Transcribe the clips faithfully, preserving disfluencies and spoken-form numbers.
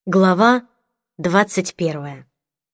Глава двадцать первая.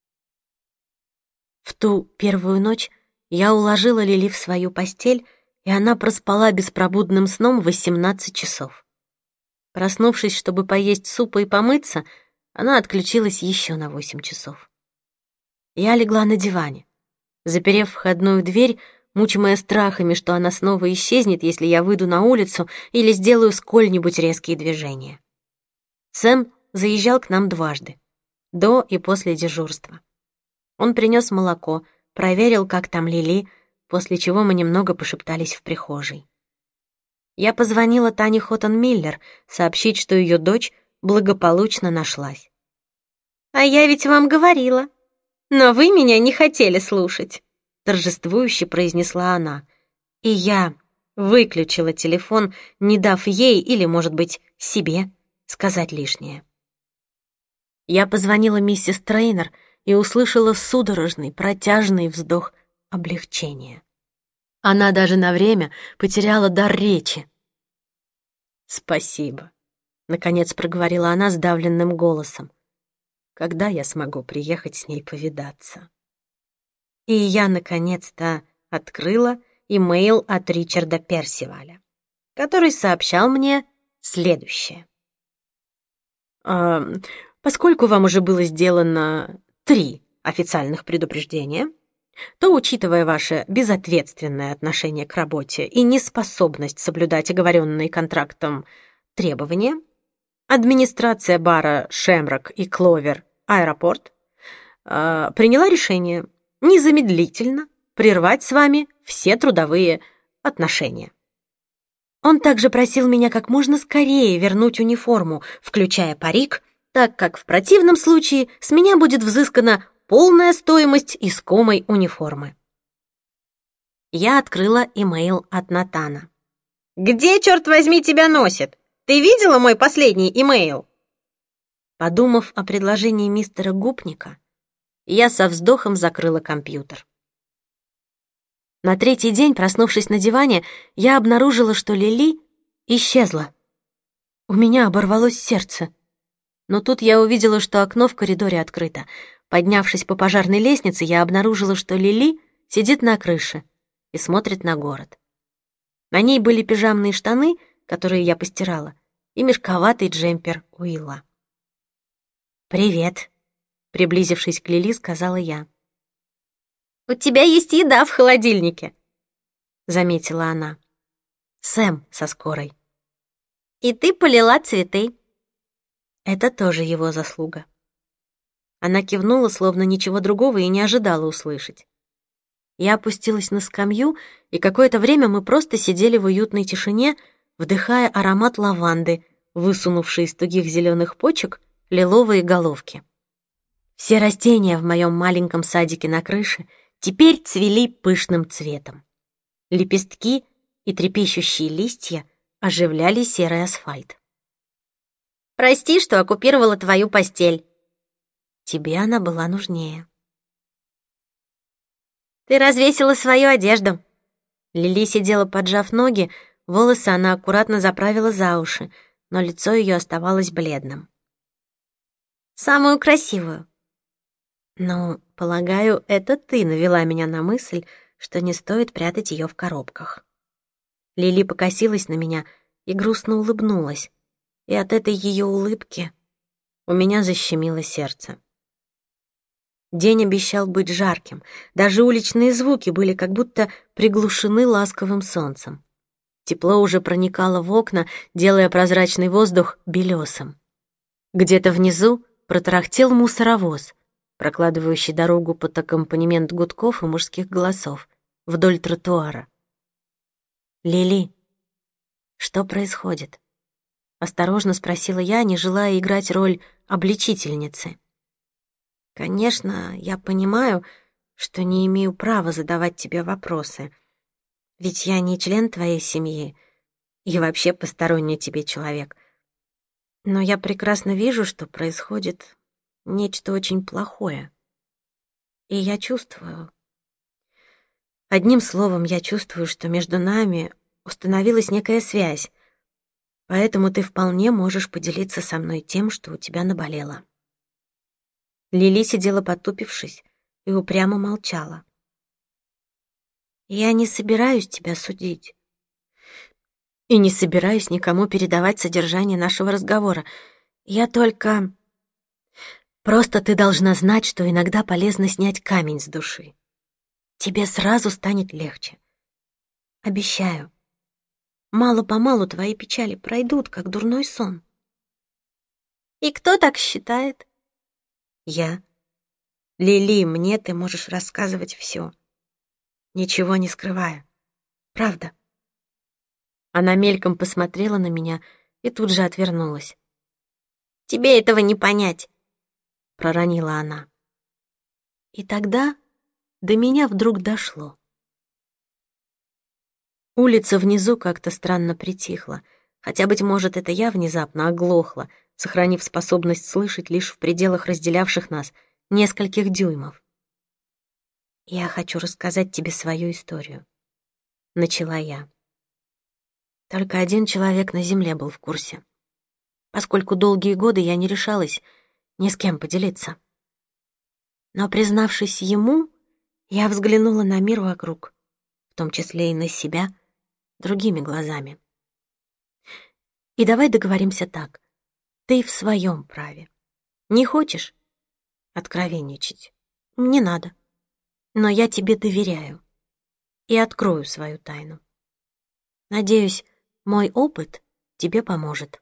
В ту первую ночь я уложила Лили в свою постель, и она проспала беспробудным сном восемнадцать часов. Проснувшись, чтобы поесть супа и помыться, она отключилась еще на восемь часов. Я легла на диване, заперев входную дверь, мучимая страхами, что она снова исчезнет, если я выйду на улицу или сделаю сколь-нибудь резкие движения. Сэм заезжал к нам дважды, до и после дежурства. Он принес молоко, проверил, как там Лили, после чего мы немного пошептались в прихожей. Я позвонила Тане Хоттон-Миллер сообщить, что ее дочь благополучно нашлась. «А я ведь вам говорила, но вы меня не хотели слушать», торжествующе произнесла она. И я выключила телефон, не дав ей или, может быть, себе сказать лишнее. Я позвонила миссис Трейнер и услышала судорожный, протяжный вздох облегчения. Она даже на время потеряла дар речи. «Спасибо», — наконец проговорила она сдавленным голосом. «Когда я смогу приехать с ней повидаться?» И я, наконец-то, открыла имейл от Ричарда Персиваля, который сообщал мне следующее. «А, поскольку вам уже было сделано три официальных предупреждения, то, учитывая ваше безответственное отношение к работе и неспособность соблюдать оговоренные контрактом требования, администрация бара «Шемрок» и «Кловер» аэропорт э, приняла решение незамедлительно прервать с вами все трудовые отношения. Он также просил меня как можно скорее вернуть униформу, включая парик, так как в противном случае с меня будет взыскана полная стоимость искомой униформы. Я открыла имейл от Натана. «Где, черт возьми, тебя носит? Ты видела мой последний имейл?» Подумав о предложении мистера Гупника, я со вздохом закрыла компьютер. На третий день, проснувшись на диване, я обнаружила, что Лили исчезла. У меня оборвалось сердце. Но тут я увидела, что окно в коридоре открыто. Поднявшись по пожарной лестнице, я обнаружила, что Лили сидит на крыше и смотрит на город. На ней были пижамные штаны, которые я постирала, и мешковатый джемпер Уилла. «Привет», — приблизившись к Лили, сказала я. «У тебя есть еда в холодильнике», — заметила она. «Сэм со скорой». «И ты полила цветы». Это тоже его заслуга. Она кивнула, словно ничего другого и не ожидала услышать. Я опустилась на скамью, и какое-то время мы просто сидели в уютной тишине, вдыхая аромат лаванды, высунувшей из тугих зеленых почек лиловые головки. Все растения в моем маленьком садике на крыше теперь цвели пышным цветом. Лепестки и трепещущие листья оживляли серый асфальт. «Прости, что оккупировала твою постель». Тебе она была нужнее. «Ты развесила свою одежду». Лили сидела, поджав ноги, волосы она аккуратно заправила за уши, но лицо ее оставалось бледным. «Самую красивую». «Ну, полагаю, это ты навела меня на мысль, что не стоит прятать ее в коробках». Лили покосилась на меня и грустно улыбнулась, и от этой ее улыбки у меня защемило сердце. День обещал быть жарким, даже уличные звуки были как будто приглушены ласковым солнцем. Тепло уже проникало в окна, делая прозрачный воздух белесым. Где-то внизу протарахтел мусоровоз, прокладывающий дорогу под аккомпанемент гудков и мужских голосов вдоль тротуара. «Лили, что происходит?» — осторожно спросила я, не желая играть роль обличительницы. «Конечно, я понимаю, что не имею права задавать тебе вопросы, ведь я не член твоей семьи и вообще посторонний тебе человек. Но я прекрасно вижу, что происходит нечто очень плохое. И я чувствую... Одним словом, я чувствую, что между нами установилась некая связь. Поэтому ты вполне можешь поделиться со мной тем, что у тебя наболело». Лили сидела потупившись и упрямо молчала. «Я не собираюсь тебя судить. И не собираюсь никому передавать содержание нашего разговора. Я только... Просто ты должна знать, что иногда полезно снять камень с души. Тебе сразу станет легче. Обещаю. Мало-помалу твои печали пройдут, как дурной сон». И кто так считает? «Я. Лили, мне ты можешь рассказывать все, ничего не скрывая. Правда». Она мельком посмотрела на меня и тут же отвернулась. Тебе этого не понять, проронила она. И тогда до меня вдруг дошло. Улица внизу как-то странно притихла, хотя, быть может, это я внезапно оглохла, сохранив способность слышать лишь в пределах разделявших нас нескольких дюймов. «Я хочу рассказать тебе свою историю», — начала я. Только один человек на земле был в курсе, поскольку долгие годы я не решалась ни с кем поделиться. Но, признавшись ему, я взглянула на мир вокруг, в том числе и на себя, другими глазами. И давай договоримся так. Ты в своем праве. Не хочешь откровенничать? Не надо. Но я тебе доверяю и открою свою тайну. Надеюсь, мой опыт тебе поможет.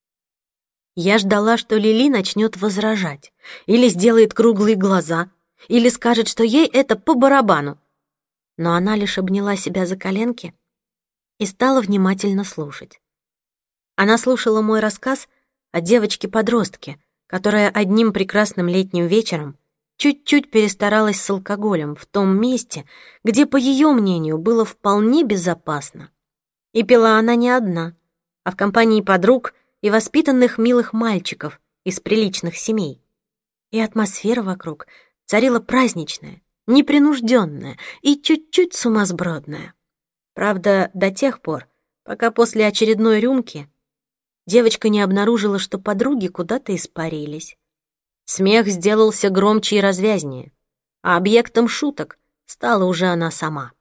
Я ждала, что Лили начнет возражать, или сделает круглые глаза, или скажет, что ей это по барабану. Но она лишь обняла себя за коленки и стала внимательно слушать. Она слушала мой рассказ о девочке-подростке, которая одним прекрасным летним вечером чуть-чуть перестаралась с алкоголем в том месте, где, по ее мнению, было вполне безопасно. И пила она не одна, а в компании подруг и воспитанных милых мальчиков из приличных семей. И атмосфера вокруг царила праздничная, непринужденная и чуть-чуть сумасбродная. Правда, до тех пор, пока после очередной рюмки девочка не обнаружила, что подруги куда-то испарились. Смех сделался громче и развязнее, а объектом шуток стала уже она сама.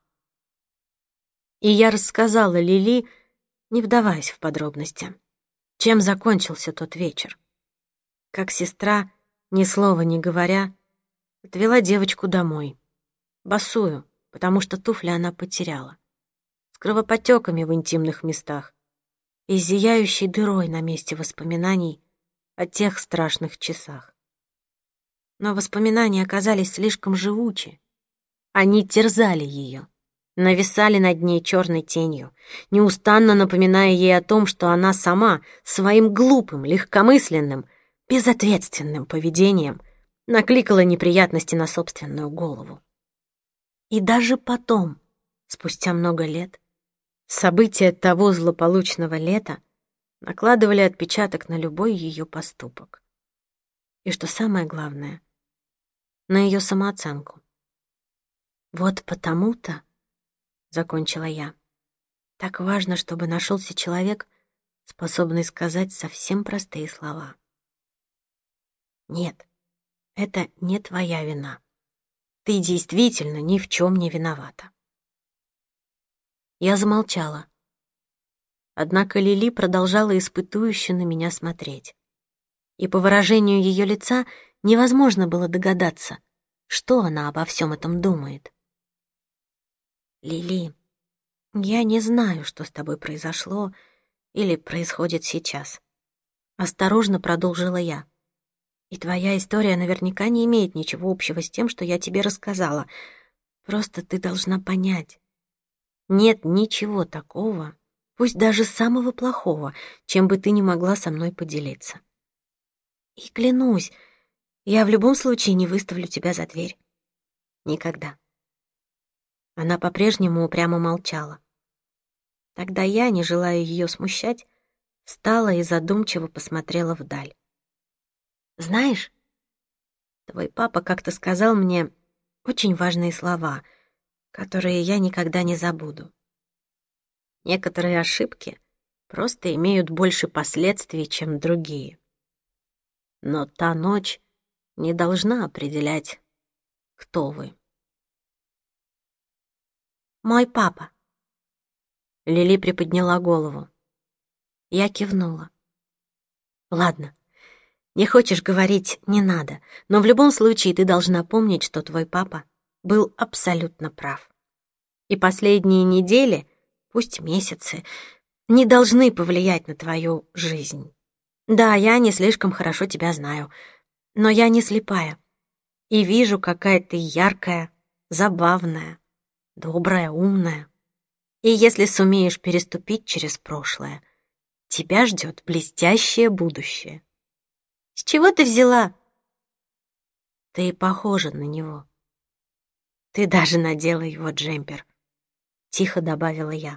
И я рассказала Лили, не вдаваясь в подробности, чем закончился тот вечер. Как сестра, ни слова не говоря, отвела девочку домой, босую, потому что туфли она потеряла, с кровоподтеками в интимных местах и зияющей дырой на месте воспоминаний о тех страшных часах. Но воспоминания оказались слишком живучи. Они терзали ее, нависали над ней черной тенью, неустанно напоминая ей о том, что она сама своим глупым, легкомысленным, безответственным поведением накликала неприятности на собственную голову. И даже потом, спустя много лет, события того злополучного лета накладывали отпечаток на любой ее поступок. И что самое главное, на ее самооценку. Вот потому-то, — закончила я, — так важно, чтобы нашелся человек, способный сказать совсем простые слова. Нет, это не твоя вина. Ты действительно ни в чем не виновата. Я замолчала. Однако Лили продолжала испытующе на меня смотреть. И по выражению ее лица невозможно было догадаться, что она обо всем этом думает. «Лили, я не знаю, что с тобой произошло или происходит сейчас», — осторожно продолжила я. «И твоя история наверняка не имеет ничего общего с тем, что я тебе рассказала. Просто ты должна понять. Нет ничего такого, пусть даже самого плохого, чем бы ты не могла со мной поделиться. И клянусь, я в любом случае не выставлю тебя за дверь. Никогда». Она по-прежнему упрямо молчала. Тогда я, не желая ее смущать, встала и задумчиво посмотрела вдаль. «Знаешь, твой папа как-то сказал мне очень важные слова, которые я никогда не забуду. Некоторые ошибки просто имеют больше последствий, чем другие. Но та ночь не должна определять, кто вы. Мой папа. Лили приподняла голову. Я кивнула. Ладно, не хочешь говорить, не надо, но в любом случае ты должна помнить, что твой папа был абсолютно прав. И последние недели, пусть месяцы, не должны повлиять на твою жизнь. Да, я не слишком хорошо тебя знаю, но я не слепая. И вижу, какая ты яркая, забавная, добрая, умная. И если сумеешь переступить через прошлое, тебя ждет блестящее будущее. С чего ты взяла? Ты похожа на него. Ты даже надела его джемпер, — тихо добавила я.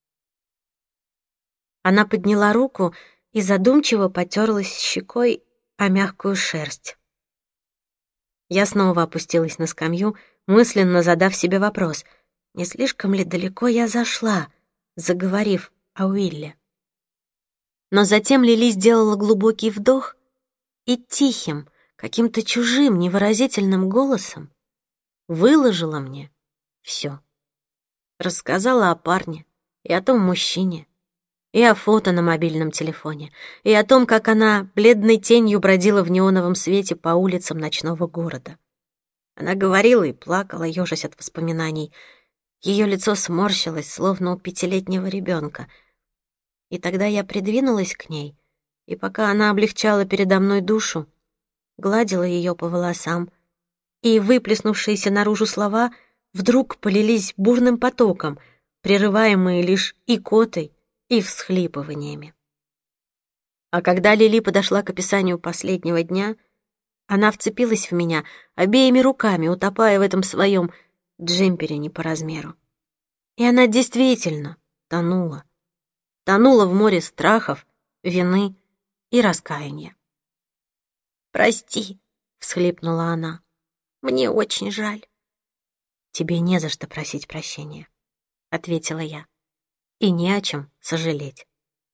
Она подняла руку и задумчиво потерлась щекой о мягкую шерсть. Я снова опустилась на скамью, мысленно задав себе вопрос, не слишком ли далеко я зашла, заговорив о Уилле. Но затем Лили сделала глубокий вдох и тихим, каким-то чужим, невыразительным голосом выложила мне все. Рассказала о парне и о том мужчине, и о фото на мобильном телефоне, и о том, как она бледной тенью бродила в неоновом свете по улицам ночного города. Она говорила и плакала, ёжась от воспоминаний. Ее лицо сморщилось, словно у пятилетнего ребенка. И тогда я придвинулась к ней, и пока она облегчала передо мной душу, гладила ее по волосам, и выплеснувшиеся наружу слова вдруг полились бурным потоком, прерываемые лишь икотой и всхлипываниями. А когда Лили подошла к описанию последнего дня, она вцепилась в меня обеими руками, утопая в этом своем джемпере не по размеру. И она действительно тонула. Тонула в море страхов, вины и раскаяния. «Прости», — всхлипнула она. «Мне очень жаль». «Тебе не за что просить прощения», — ответила я. «И не о чем сожалеть».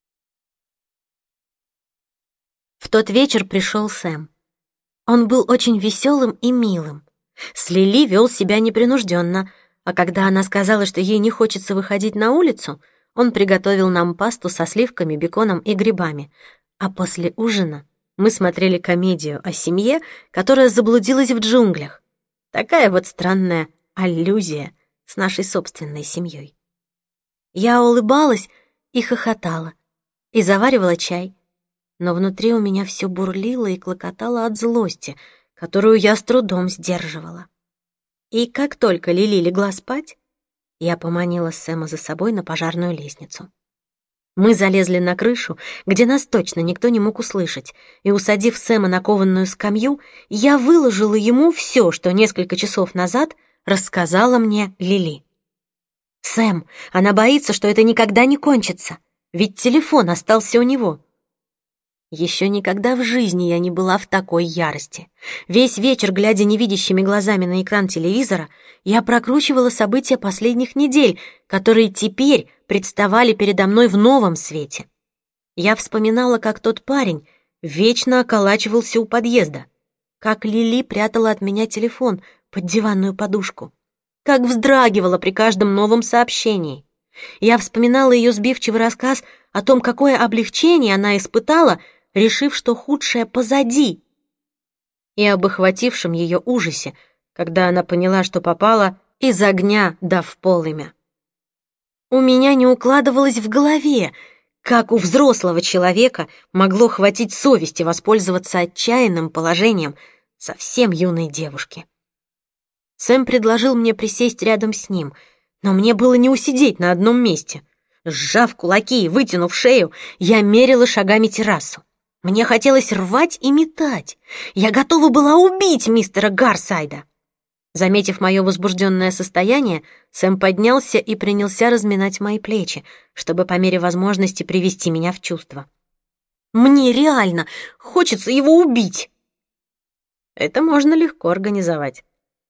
В тот вечер пришел Сэм. Он был очень веселым и милым. С Лили вел себя непринужденно, а когда она сказала, что ей не хочется выходить на улицу, он приготовил нам пасту со сливками, беконом и грибами, а после ужина мы смотрели комедию о семье, которая заблудилась в джунглях. Такая вот странная аллюзия с нашей собственной семьей. Я улыбалась и хохотала, и заваривала чай, но внутри у меня все бурлило и клокотало от злости, которую я с трудом сдерживала. И как только Лили легла спать, я поманила Сэма за собой на пожарную лестницу. Мы залезли на крышу, где нас точно никто не мог услышать, и, усадив Сэма на кованную скамью, я выложила ему все, что несколько часов назад рассказала мне Лили. «Сэм, она боится, что это никогда не кончится, ведь телефон остался у него». Еще никогда в жизни я не была в такой ярости. Весь вечер, глядя невидящими глазами на экран телевизора, я прокручивала события последних недель, которые теперь представали передо мной в новом свете. Я вспоминала, как тот парень вечно околачивался у подъезда, как Лили прятала от меня телефон под диванную подушку, как вздрагивала при каждом новом сообщении. Я вспоминала ее сбивчивый рассказ о том, какое облегчение она испытала, решив, что худшее позади, и об охватившем ее ужасе, когда она поняла, что попала из огня да в полымя. У меня не укладывалось в голове, как у взрослого человека могло хватить совести воспользоваться отчаянным положением совсем юной девушки. Сэм предложил мне присесть рядом с ним, но мне было не усидеть на одном месте. Сжав кулаки и вытянув шею, я мерила шагами террасу. Мне хотелось рвать и метать. Я готова была убить мистера Гарсайда. Заметив мое возбужденное состояние, Сэм поднялся и принялся разминать мои плечи, чтобы по мере возможности привести меня в чувство. «Мне реально хочется его убить!» «Это можно легко организовать».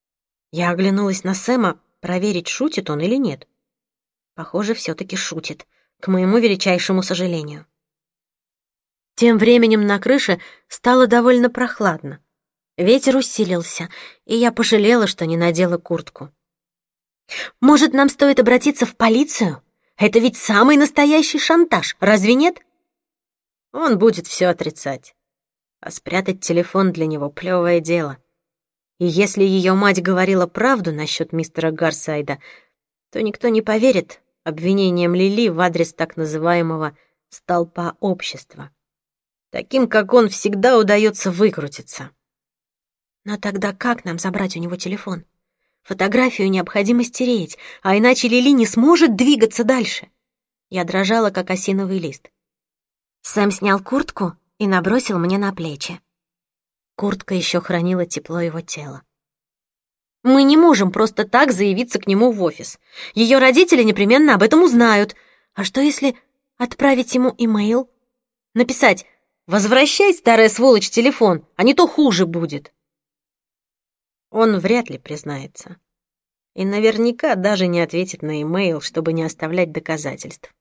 Я оглянулась на Сэма, проверить, шутит он или нет. Похоже, все-таки шутит, к моему величайшему сожалению. Тем временем на крыше стало довольно прохладно. Ветер усилился, и я пожалела, что не надела куртку. «Может, нам стоит обратиться в полицию? Это ведь самый настоящий шантаж, разве нет?» Он будет все отрицать. А спрятать телефон для него — плевое дело. И если ее мать говорила правду насчет мистера Гарсайда, то никто не поверит обвинениям Лили в адрес так называемого «столпа общества». Таким, как он, всегда удается выкрутиться. Но тогда как нам забрать у него телефон? Фотографию необходимо стереть, а иначе Лили не сможет двигаться дальше. Я дрожала, как осиновый лист. Сэм снял куртку и набросил мне на плечи. Куртка еще хранила тепло его тела. Мы не можем просто так заявиться к нему в офис. Ее родители непременно об этом узнают. А что, если отправить ему имейл? Написать: «Возвращай, старая сволочь, телефон, а не то хуже будет». Он вряд ли признается. И наверняка даже не ответит на имейл, чтобы не оставлять доказательств.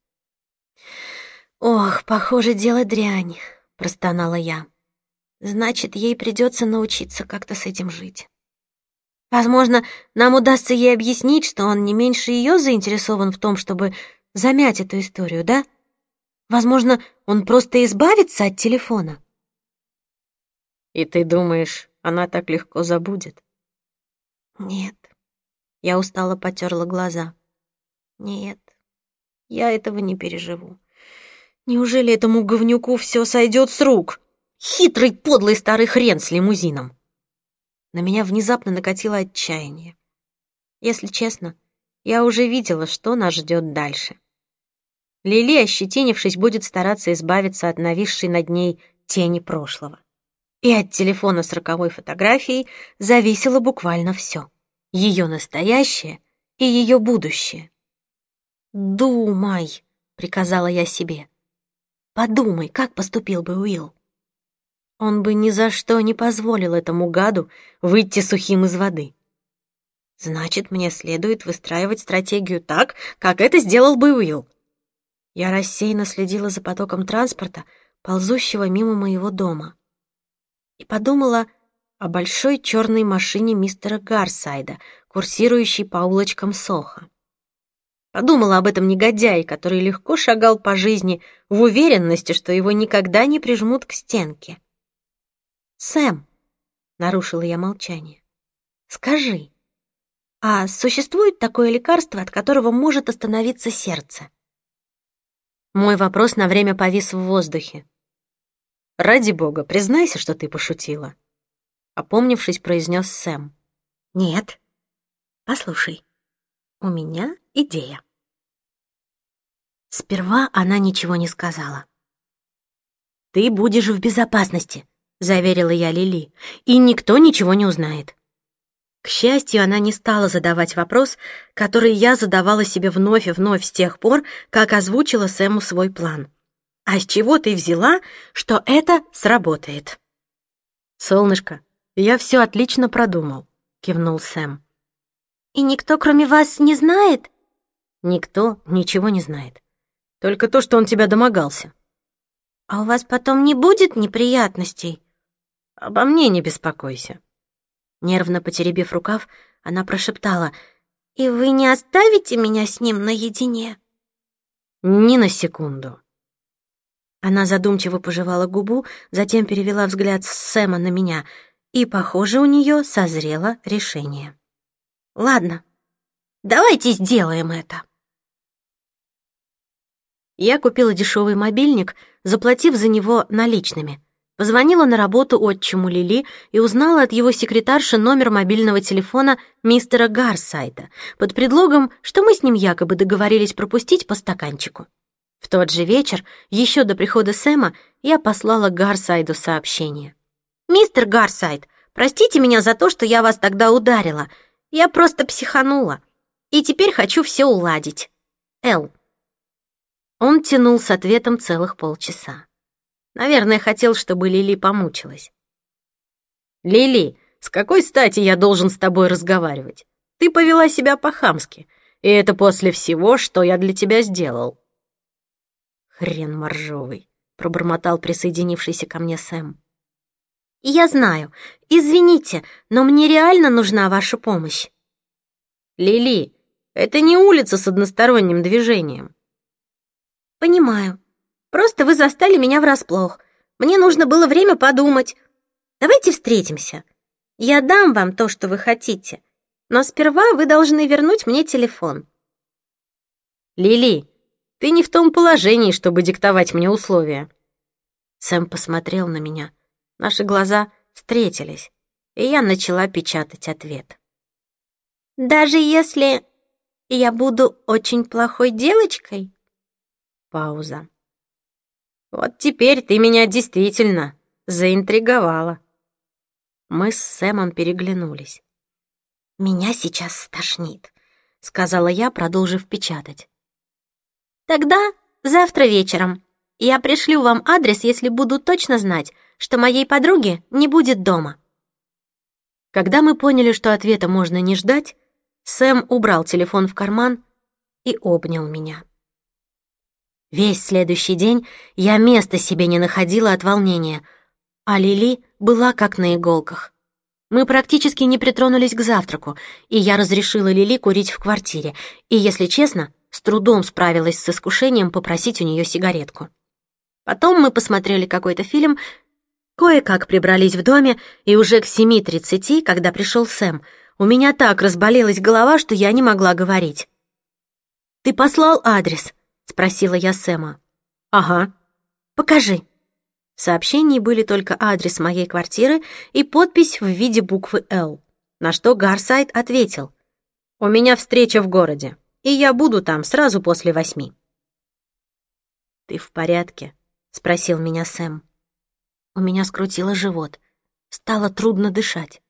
«Ох, похоже, дело дрянь», — простонала я. «Значит, ей придется научиться как-то с этим жить. Возможно, нам удастся ей объяснить, что он не меньше ее заинтересован в том, чтобы замять эту историю, да? Возможно, он просто избавится от телефона». «И ты думаешь, она так легко забудет?» «Нет». Я устало потерла глаза. «Нет, я этого не переживу. Неужели этому говнюку все сойдет с рук? Хитрый, подлый старый хрен с лимузином!» На меня внезапно накатило отчаяние. Если честно, я уже видела, что нас ждет дальше. Лили, ощетинившись, будет стараться избавиться от нависшей над ней тени прошлого. И от телефона с роковой фотографией зависело буквально все. Ее настоящее и ее будущее. «Думай», — приказала я себе. «Подумай, как поступил бы Уилл. Он бы ни за что не позволил этому гаду выйти сухим из воды. Значит, мне следует выстраивать стратегию так, как это сделал бы Уилл». Я рассеянно следила за потоком транспорта, ползущего мимо моего дома, и подумала о большой черной машине мистера Гарсайда, курсирующей по улочкам Сохо. Подумала об этом негодяе, который легко шагал по жизни в уверенности, что его никогда не прижмут к стенке. «Сэм», — нарушила я молчание, — «скажи, а существует такое лекарство, от которого может остановиться сердце?» Мой вопрос на время повис в воздухе. «Ради бога, признайся, что ты пошутила», — опомнившись, произнес Сэм. «Нет. Послушай, у меня идея». Сперва она ничего не сказала. «Ты будешь в безопасности», — заверила я Лили, «и никто ничего не узнает». К счастью, она не стала задавать вопрос, который я задавала себе вновь и вновь с тех пор, как озвучила Сэму свой план. «А с чего ты взяла, что это сработает?» «Солнышко, я все отлично продумал», — кивнул Сэм. «И никто, кроме вас, не знает?» «Никто ничего не знает. Только то, что он тебя домогался». «А у вас потом не будет неприятностей?» «Обо мне не беспокойся». Нервно потеребив рукав, она прошептала: «И вы не оставите меня с ним наедине?» «Ни на секунду». Она задумчиво пожевала губу, затем перевела взгляд с Сэма на меня, и, похоже, у нее созрело решение. «Ладно, давайте сделаем это». Я купила дешевый мобильник, заплатив за него наличными. Позвонила на работу отчиму Лили и узнала от его секретарши номер мобильного телефона мистера Гарсайда под предлогом, что мы с ним якобы договорились пропустить по стаканчику. В тот же вечер, еще до прихода Сэма, я послала Гарсайду сообщение. «Мистер Гарсайд, простите меня за то, что я вас тогда ударила. Я просто психанула. И теперь хочу все уладить. Эл». Он тянул с ответом целых полчаса. Наверное, хотел, чтобы Лили помучилась. «Лили, с какой стати я должен с тобой разговаривать? Ты повела себя по-хамски, и это после всего, что я для тебя сделал». «Хрен моржовый», — пробормотал присоединившийся ко мне Сэм. «Я знаю. Извините, но мне реально нужна ваша помощь». «Лили, это не улица с односторонним движением». «Понимаю. Просто вы застали меня врасплох. Мне нужно было время подумать. Давайте встретимся. Я дам вам то, что вы хотите, но сперва вы должны вернуть мне телефон». «Лили, ты не в том положении, чтобы диктовать мне условия». Сэм посмотрел на меня. Наши глаза встретились, и я начала печатать ответ. «Даже если я буду очень плохой девочкой?» Пауза. «Вот теперь ты меня действительно заинтриговала». Мы с Сэмом переглянулись. «Меня сейчас стошнит», — сказала я, продолжив печатать. «Тогда завтра вечером. Я пришлю вам адрес, если буду точно знать, что моей подруги не будет дома». Когда мы поняли, что ответа можно не ждать, Сэм убрал телефон в карман и обнял меня. Весь следующий день я места себе не находила от волнения, а Лили была как на иголках. Мы практически не притронулись к завтраку, и я разрешила Лили курить в квартире, и, если честно, с трудом справилась с искушением попросить у нее сигаретку. Потом мы посмотрели какой-то фильм, кое-как прибрались в доме, и уже к семи тридцати, когда пришел Сэм, у меня так разболелась голова, что я не могла говорить. «Ты послал адрес?» — спросила я Сэма. «Ага». «Покажи». В сообщении были только адрес моей квартиры и подпись в виде буквы «Л», на что Гарсайд ответил: «У меня встреча в городе, и я буду там сразу после восьми». «Ты в порядке?» — спросил меня Сэм. У меня скрутило живот. Стало трудно дышать.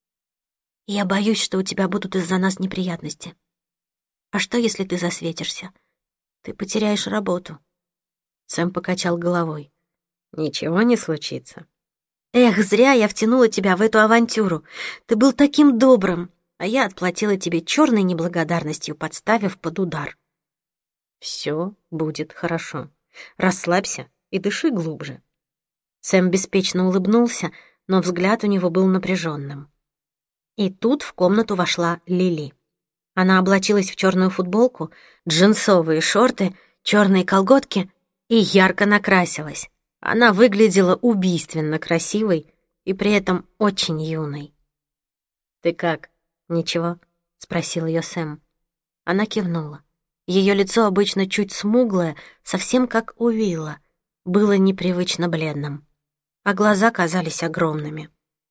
«Я боюсь, что у тебя будут из-за нас неприятности. А что, если ты засветишься? Ты потеряешь работу». Сэм покачал головой. «Ничего не случится». «Эх, зря я втянула тебя в эту авантюру. Ты был таким добрым, а я отплатила тебе черной неблагодарностью, подставив под удар». «Все будет хорошо. Расслабься и дыши глубже». Сэм беспечно улыбнулся, но взгляд у него был напряженным. И тут в комнату вошла Лили. Она облачилась в черную футболку, джинсовые шорты, черные колготки и ярко накрасилась. Она выглядела убийственно красивой и при этом очень юной. «Ты как? Ничего?» — спросил ее Сэм. Она кивнула. Ее лицо, обычно чуть смуглое, совсем как у Уилла, было непривычно бледным, а глаза казались огромными.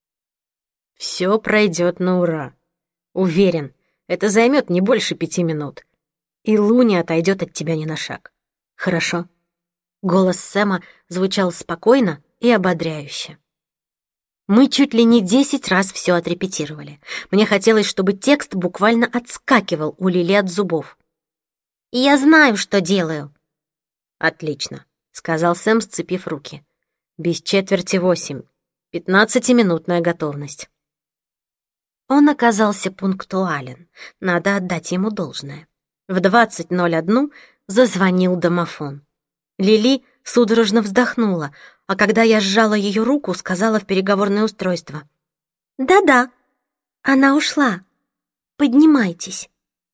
«Все пройдет на ура. Уверен, это займет не больше пяти минут, и Лу не отойдет от тебя ни на шаг. Хорошо?» Голос Сэма звучал спокойно и ободряюще. Мы чуть ли не десять раз все отрепетировали. Мне хотелось, чтобы текст буквально отскакивал у Лили от зубов. «Я знаю, что делаю». «Отлично», — сказал Сэм, сцепив руки. «Без четверти восемь. Пятнадцатиминутная готовность». Он оказался пунктуален, надо отдать ему должное. В двадцать ноль один зазвонил домофон. Лили судорожно вздохнула, а когда я сжала ее руку, сказала в переговорное устройство: «Да-да, она ушла. Поднимайтесь».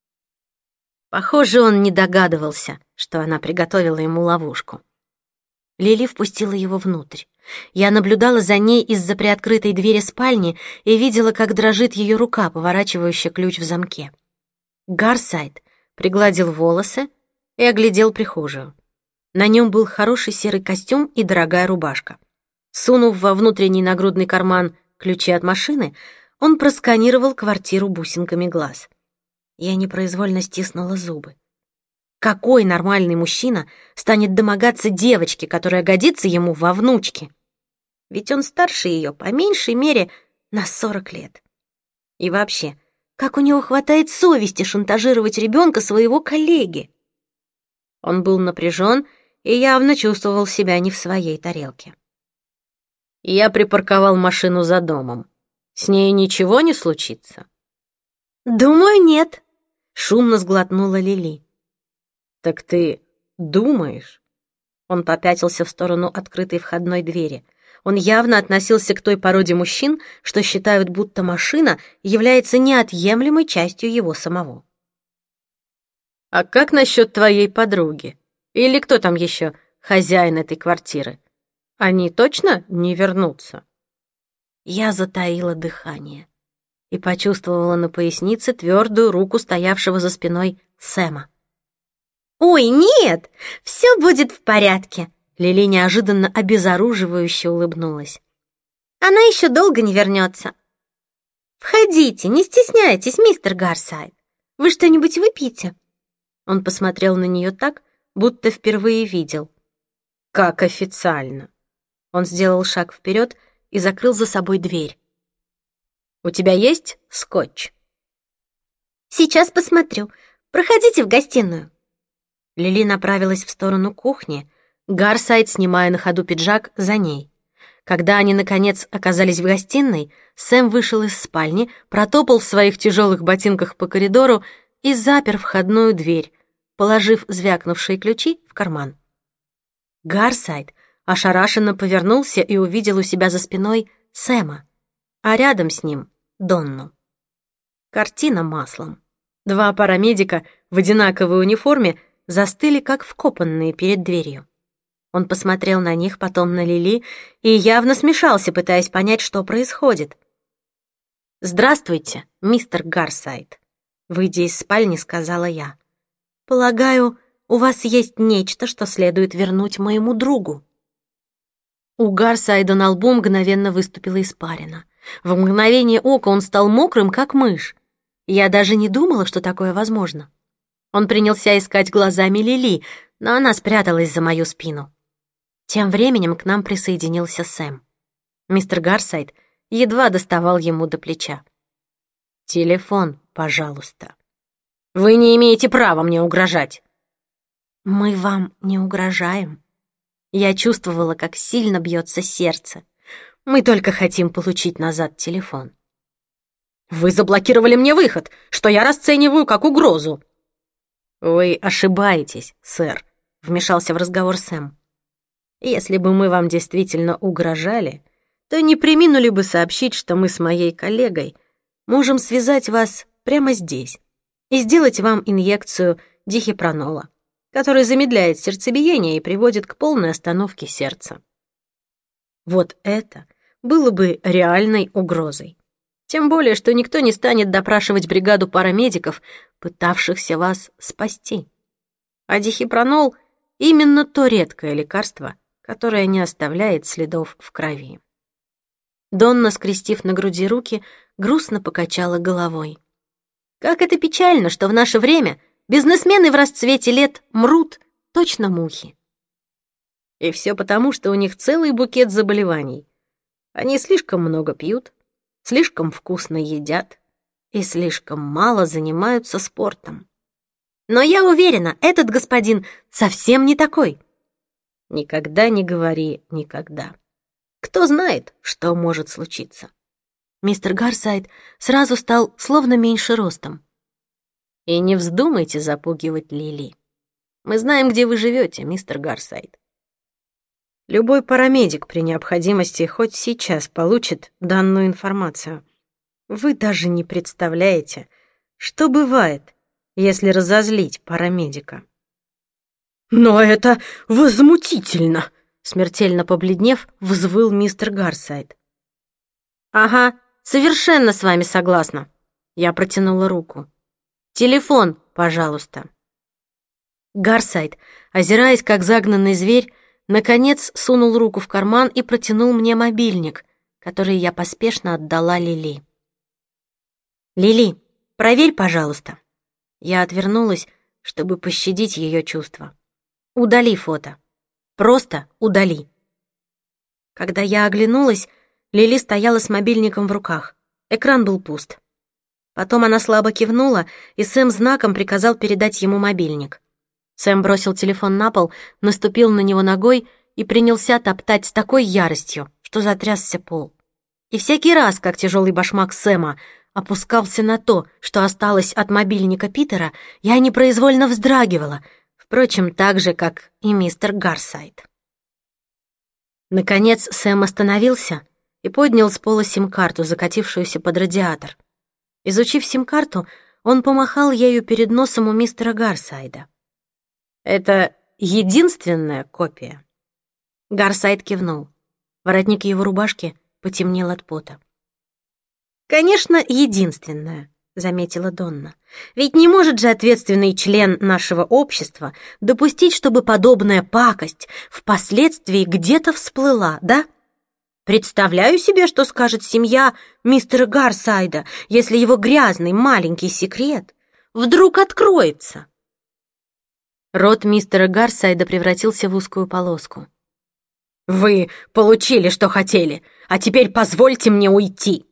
Похоже, он не догадывался, что она приготовила ему ловушку. Лили впустила его внутрь. Я наблюдала за ней из-за приоткрытой двери спальни и видела, как дрожит ее рука, поворачивающая ключ в замке. Гарсайд пригладил волосы и оглядел прихожую. На нем был хороший серый костюм и дорогая рубашка. Сунув во внутренний нагрудный карман ключи от машины, он просканировал квартиру бусинками глаз. Я непроизвольно стиснула зубы. Какой нормальный мужчина станет домогаться девочки, которая годится ему во внучке? Ведь он старше ее, по меньшей мере, на сорок лет. И вообще, как у него хватает совести шантажировать ребенка своего коллеги? Он был напряжен и явно чувствовал себя не в своей тарелке. Я припарковал машину за домом. С ней ничего не случится? «Думаю, нет», — шумно сглотнула Лили. «Так ты думаешь?» Он попятился в сторону открытой входной двери. Он явно относился к той породе мужчин, что считают, будто машина является неотъемлемой частью его самого. «А как насчет твоей подруги? Или кто там еще хозяин этой квартиры? Они точно не вернутся?» Я затаила дыхание и почувствовала на пояснице твердую руку стоявшего за спиной Сэма. «Ой, нет, все будет в порядке!» Лили неожиданно обезоруживающе улыбнулась. «Она еще долго не вернется. Входите, не стесняйтесь, мистер Гарсайд. Вы что-нибудь выпьете?» Он посмотрел на нее так, будто впервые видел. «Как официально!» Он сделал шаг вперед и закрыл за собой дверь. «У тебя есть скотч?» «Сейчас посмотрю. Проходите в гостиную». Лили направилась в сторону кухни, Гарсайд, снимая на ходу пиджак, за ней. Когда они, наконец, оказались в гостиной, Сэм вышел из спальни, протопал в своих тяжелых ботинках по коридору и запер входную дверь, положив звякнувшие ключи в карман. Гарсайд ошарашенно повернулся и увидел у себя за спиной Сэма, а рядом с ним — Донну. Картина маслом. Два парамедика в одинаковой униформе застыли, как вкопанные перед дверью. Он посмотрел на них, потом на Лили и явно смешался, пытаясь понять, что происходит. «Здравствуйте, мистер Гарсайд», — выйдя из спальни, сказала я. «Полагаю, у вас есть нечто, что следует вернуть моему другу». У Гарсайда на лбу мгновенно выступила испарина. В мгновение ока он стал мокрым, как мышь. Я даже не думала, что такое возможно. Он принялся искать глазами Лили, но она спряталась за мою спину. Тем временем к нам присоединился Сэм. Мистер Гарсайд едва доставал ему до плеча. «Телефон, пожалуйста. Вы не имеете права мне угрожать». «Мы вам не угрожаем». Я чувствовала, как сильно бьется сердце. Мы только хотим получить назад телефон. «Вы заблокировали мне выход, что я расцениваю как угрозу». «Вы ошибаетесь, сэр», — вмешался в разговор Сэм. «Если бы мы вам действительно угрожали, то не преминули бы сообщить, что мы с моей коллегой можем связать вас прямо здесь и сделать вам инъекцию дихепронола, который замедляет сердцебиение и приводит к полной остановке сердца. Вот это было бы реальной угрозой. Тем более, что никто не станет допрашивать бригаду парамедиков, пытавшихся вас спасти. А дихепронол — именно то редкое лекарство, которое не оставляет следов в крови». Донна, скрестив на груди руки, грустно покачала головой. «Как это печально, что в наше время бизнесмены в расцвете лет мрут, точно мухи. И все потому, что у них целый букет заболеваний. Они слишком много пьют, слишком вкусно едят и слишком мало занимаются спортом. Но я уверена, этот господин совсем не такой». «Никогда не говори никогда. Кто знает, что может случиться». Мистер Гарсайд сразу стал словно меньше ростом. «И не вздумайте запугивать Лили. Мы знаем, где вы живете, мистер Гарсайд. Любой парамедик при необходимости хоть сейчас получит данную информацию. Вы даже не представляете, что бывает, если разозлить парамедика». «Но это возмутительно!» — смертельно побледнев, взвыл мистер Гарсайд. «Ага, совершенно с вами согласна». Я протянула руку. «Телефон, пожалуйста». Гарсайд, озираясь как загнанный зверь, наконец сунул руку в карман и протянул мне мобильник, который я поспешно отдала Лили. «Лили, проверь, пожалуйста». Я отвернулась, чтобы пощадить ее чувства. «Удали фото. Просто удали». Когда я оглянулась, Лили стояла с мобильником в руках. Экран был пуст. Потом она слабо кивнула, и Сэм знаком приказал передать ему мобильник. Сэм бросил телефон на пол, наступил на него ногой и принялся топтать с такой яростью, что затрясся пол. И всякий раз, как тяжелый башмак Сэма опускался на то, что осталось от мобильника Питера, я непроизвольно вздрагивала. В Впрочем, так же, как и мистер Гарсайд. Наконец Сэм остановился и поднял с пола сим-карту, закатившуюся под радиатор. Изучив сим-карту, он помахал ею перед носом у мистера Гарсайда. «Это единственная копия?» Гарсайд кивнул. Воротник его рубашки потемнел от пота. «Конечно, единственная», — заметила Донна. «Ведь не может же ответственный член нашего общества допустить, чтобы подобная пакость впоследствии где-то всплыла, да? Представляю себе, что скажет семья мистера Гарсайда, если его грязный маленький секрет вдруг откроется». Рот мистера Гарсайда превратился в узкую полоску. «Вы получили, что хотели, а теперь позвольте мне уйти».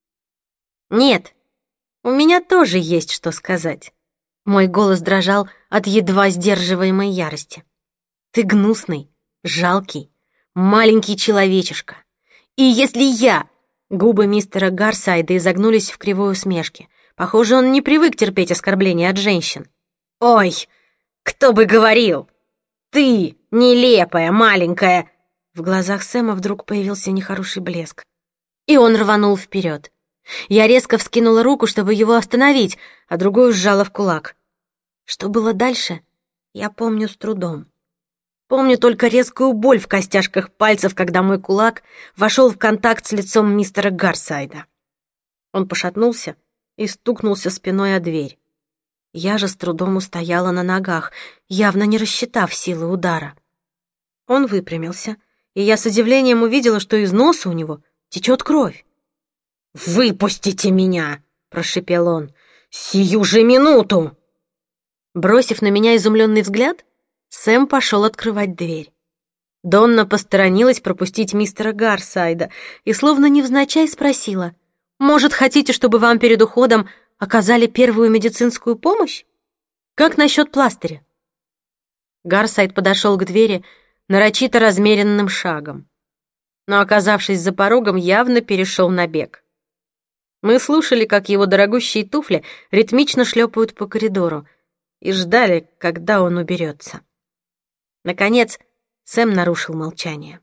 «Нет, у меня тоже есть что сказать». Мой голос дрожал от едва сдерживаемой ярости. «Ты гнусный, жалкий, маленький человечишка. И если я...» Губы мистера Гарсайда изогнулись в кривой усмешке. Похоже, он не привык терпеть оскорбления от женщин. «Ой, кто бы говорил! Ты, нелепая, маленькая...» В глазах Сэма вдруг появился нехороший блеск. И он рванул вперед. Я резко вскинула руку, чтобы его остановить, а другую сжала в кулак. Что было дальше, я помню с трудом. Помню только резкую боль в костяшках пальцев, когда мой кулак вошел в контакт с лицом мистера Гарсайда. Он пошатнулся и стукнулся спиной о дверь. Я же с трудом устояла на ногах, явно не рассчитав силы удара. Он выпрямился, и я с удивлением увидела, что из носа у него течет кровь. «Выпустите меня!» — прошипел он. «Сию же минуту!» Бросив на меня изумленный взгляд, Сэм пошел открывать дверь. Донна посторонилась пропустить мистера Гарсайда и словно невзначай спросила: «Может, хотите, чтобы вам перед уходом оказали первую медицинскую помощь? Как насчет пластыря?» Гарсайд подошел к двери нарочито размеренным шагом, но, оказавшись за порогом, явно перешел на бег. Мы слушали, как его дорогущие туфли ритмично шлепают по коридору, и ждали, когда он уберется. Наконец, Сэм нарушил молчание.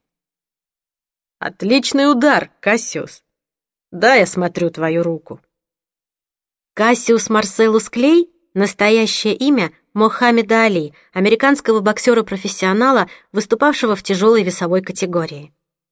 «Отличный удар, Кассиус. Дай я смотрю твою руку». Кассиус Марселус Клей — настоящее имя Мохаммеда Али, американского боксера-профессионала, выступавшего в тяжелой весовой категории.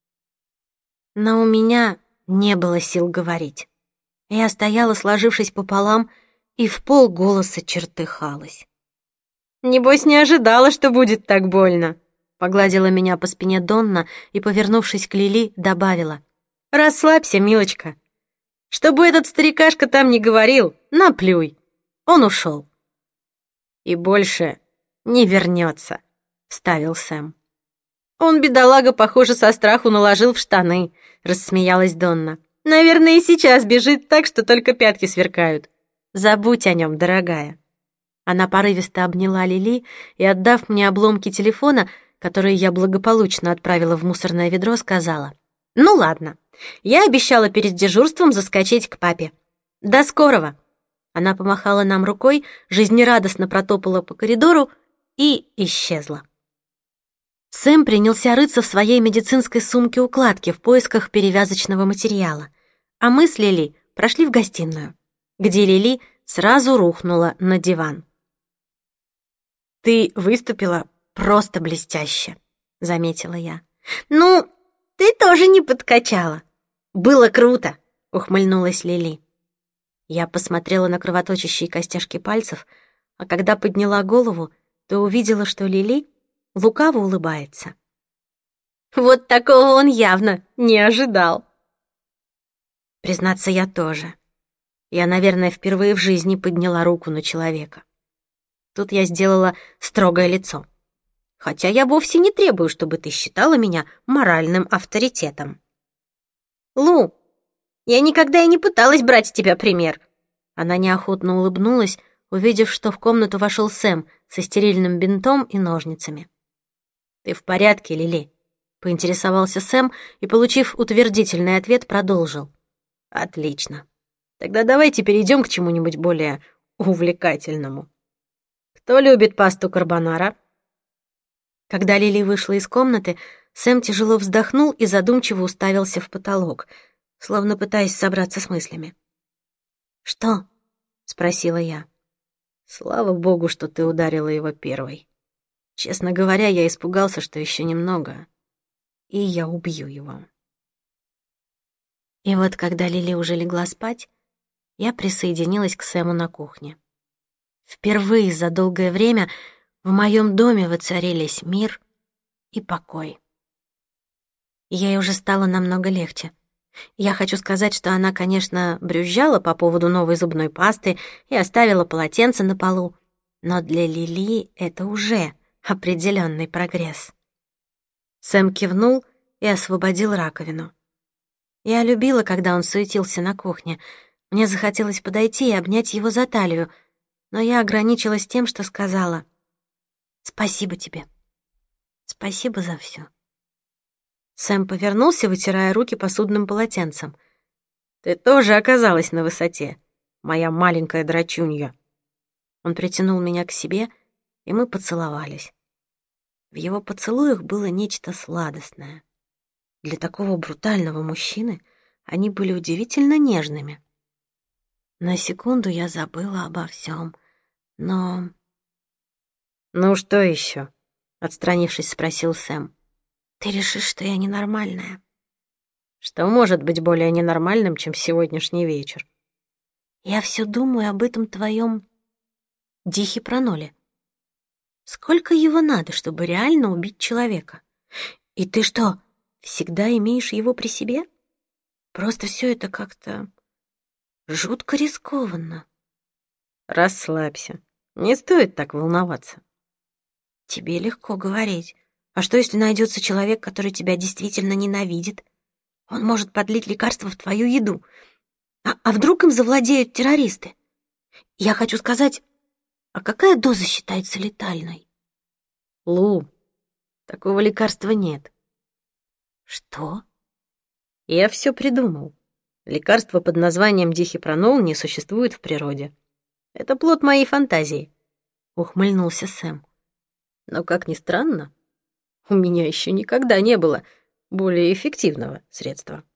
Но у меня не было сил говорить. Я стояла, сложившись пополам, и в полголоса чертыхалась. «Небось, не ожидала, что будет так больно», — погладила меня по спине Донна и, повернувшись к Лили, добавила: «Расслабься, милочка. Что бы этот старикашка там ни говорил, наплюй. Он ушел». «И больше не вернется», — вставил Сэм. «Он, бедолага, похоже, со страху наложил в штаны», — рассмеялась Донна. «Наверное, и сейчас бежит так, что только пятки сверкают. Забудь о нем, дорогая». Она порывисто обняла Лили и, отдав мне обломки телефона, которые я благополучно отправила в мусорное ведро, сказала: «Ну ладно, я обещала перед дежурством заскочить к папе. До скорого». Она помахала нам рукой, жизнерадостно протопала по коридору и исчезла. Сэм принялся рыться в своей медицинской сумке-укладке в поисках перевязочного материала, а мы с Лили прошли в гостиную, где Лили сразу рухнула на диван. «Ты выступила просто блестяще», — заметила я. «Ну, ты тоже не подкачала. Было круто», — ухмыльнулась Лили. Я посмотрела на кровоточащие костяшки пальцев, а когда подняла голову, то увидела, что Лили лукаво улыбается. «Вот такого он явно не ожидал». Признаться, я тоже. Я, наверное, впервые в жизни подняла руку на человека. Тут я сделала строгое лицо. Хотя я вовсе не требую, чтобы ты считала меня моральным авторитетом. «Лу, я никогда и не пыталась брать с тебя пример». Она неохотно улыбнулась, увидев, что в комнату вошел Сэм со стерильным бинтом и ножницами. «Ты в порядке, Лили?» — поинтересовался Сэм и, получив утвердительный ответ, продолжил. «Отлично. Тогда давайте перейдем к чему-нибудь более увлекательному. Кто любит пасту карбонара?» Когда Лили вышла из комнаты, Сэм тяжело вздохнул и задумчиво уставился в потолок, словно пытаясь собраться с мыслями. «Что?» — спросила я. «Слава богу, что ты ударила его первой. Честно говоря, я испугался, что еще немного, и я убью его». И вот когда Лили уже легла спать, я присоединилась к Сэму на кухне. Впервые за долгое время в моем доме воцарились мир и покой. Ей уже стало намного легче. Я хочу сказать, что она, конечно, брюзжала по поводу новой зубной пасты и оставила полотенце на полу, но для Лили это уже определенный прогресс. Сэм кивнул и освободил раковину. Я любила, когда он суетился на кухне. Мне захотелось подойти и обнять его за талию, но я ограничилась тем, что сказала: «Спасибо тебе. Спасибо за все». Сэм повернулся, вытирая руки посудным полотенцем. «Ты тоже оказалась на высоте, моя маленькая драчунья». Он притянул меня к себе, и мы поцеловались. В его поцелуях было нечто сладостное. Для такого брутального мужчины они были удивительно нежными. На секунду я забыла обо всем, но... «Ну что еще?» — отстранившись, спросил Сэм. «Ты решишь, что я ненормальная?» «Что может быть более ненормальным, чем сегодняшний вечер?» «Я все думаю об этом твоем дихипроноле. Сколько его надо, чтобы реально убить человека? И ты что, всегда имеешь его при себе? Просто все это как-то жутко рискованно». «Расслабься, не стоит так волноваться». «Тебе легко говорить. А что, если найдется человек, который тебя действительно ненавидит? Он может подлить лекарство в твою еду. А, а вдруг им завладеют террористы? Я хочу сказать, а какая доза считается летальной?» «Лу, такого лекарства нет». «Что?» «Я все придумал. Лекарство под названием дихипронол не существует в природе. Это плод моей фантазии», — ухмыльнулся Сэм. «Но, как ни странно, у меня еще никогда не было более эффективного средства».